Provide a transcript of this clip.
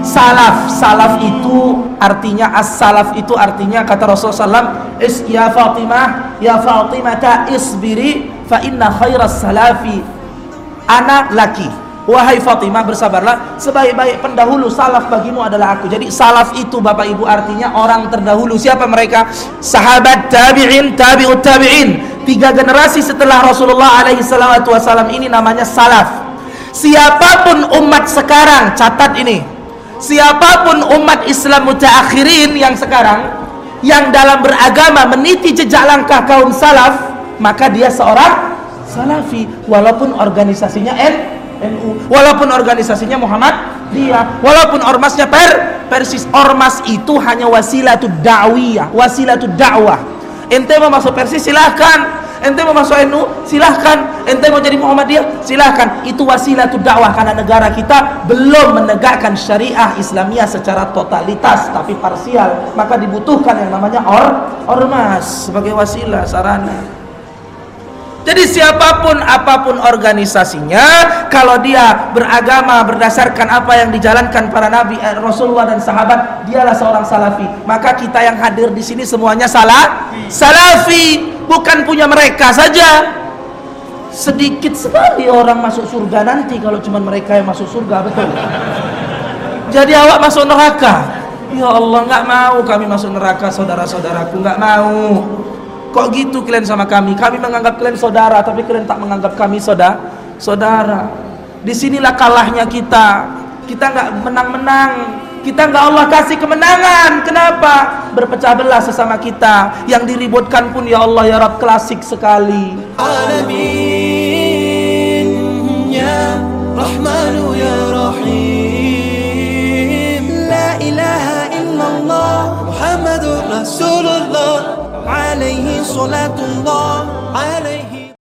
Salaf itu artinya, as-salaf itu artinya kata Rasulullah SAW, ya Fatimah isbiri fa inna khairas salafi anak laki. Wahai Fatimah, bersabarlah, sebaik-baik pendahulu salaf bagimu adalah aku. Jadi salaf itu Bapak Ibu artinya orang terdahulu. Siapa mereka? Sahabat, tabi'in, tabi'ut tabi'in. 3 generasi setelah Rasulullah alaihi salatu wasallam ini namanya salaf. Siapapun umat sekarang, catat ini, siapapun umat Islam mutaakhirin yang sekarang, yang dalam beragama meniti jejak langkah kaum salaf, maka dia seorang salafi, walaupun organisasinya NU, walaupun organisasinya Muhammadiyah, walaupun ormasnya Persis. Ormas itu hanya wasilatud da'wiyah, wasilatud dakwah. Ente mau masuk Persis silahkan, ente mau masuk NU silahkan, ente mau jadi Muhammadiyah silahkan. Itu wasilatud dakwah, karena negara kita belum menegakkan syariah Islamiyah secara totalitas, tapi parsial. Maka dibutuhkan yang namanya ormas sebagai wasilah, sarana. Jadi siapapun apapun organisasinya, kalau dia beragama berdasarkan apa yang dijalankan para nabi, Rasulullah dan sahabat, dialah seorang salafi. Maka kita yang hadir di sini semuanya salafi, bukan punya mereka saja. Sedikit sekali orang masuk surga nanti kalau cuma mereka yang masuk surga, betul. Jadi awak masuk neraka. Ya Allah, nggak mau kami masuk neraka, saudara-saudaraku, nggak mau. Kok gitu kalian sama kami? Kami menganggap kalian saudara, tapi kalian tak menganggap kami saudara. Disinilah kalahnya kita. Kita nggak menang-menang. Kita nggak Allah kasih kemenangan. Kenapa? Berpecah belah sesama kita. Yang diributkan pun ya Allah ya Rabb, klasik sekali. Alamin ya Rahmanu ya Rahim. La ilaha illallah Muhammadur Rasulullah. عليه صلاة الله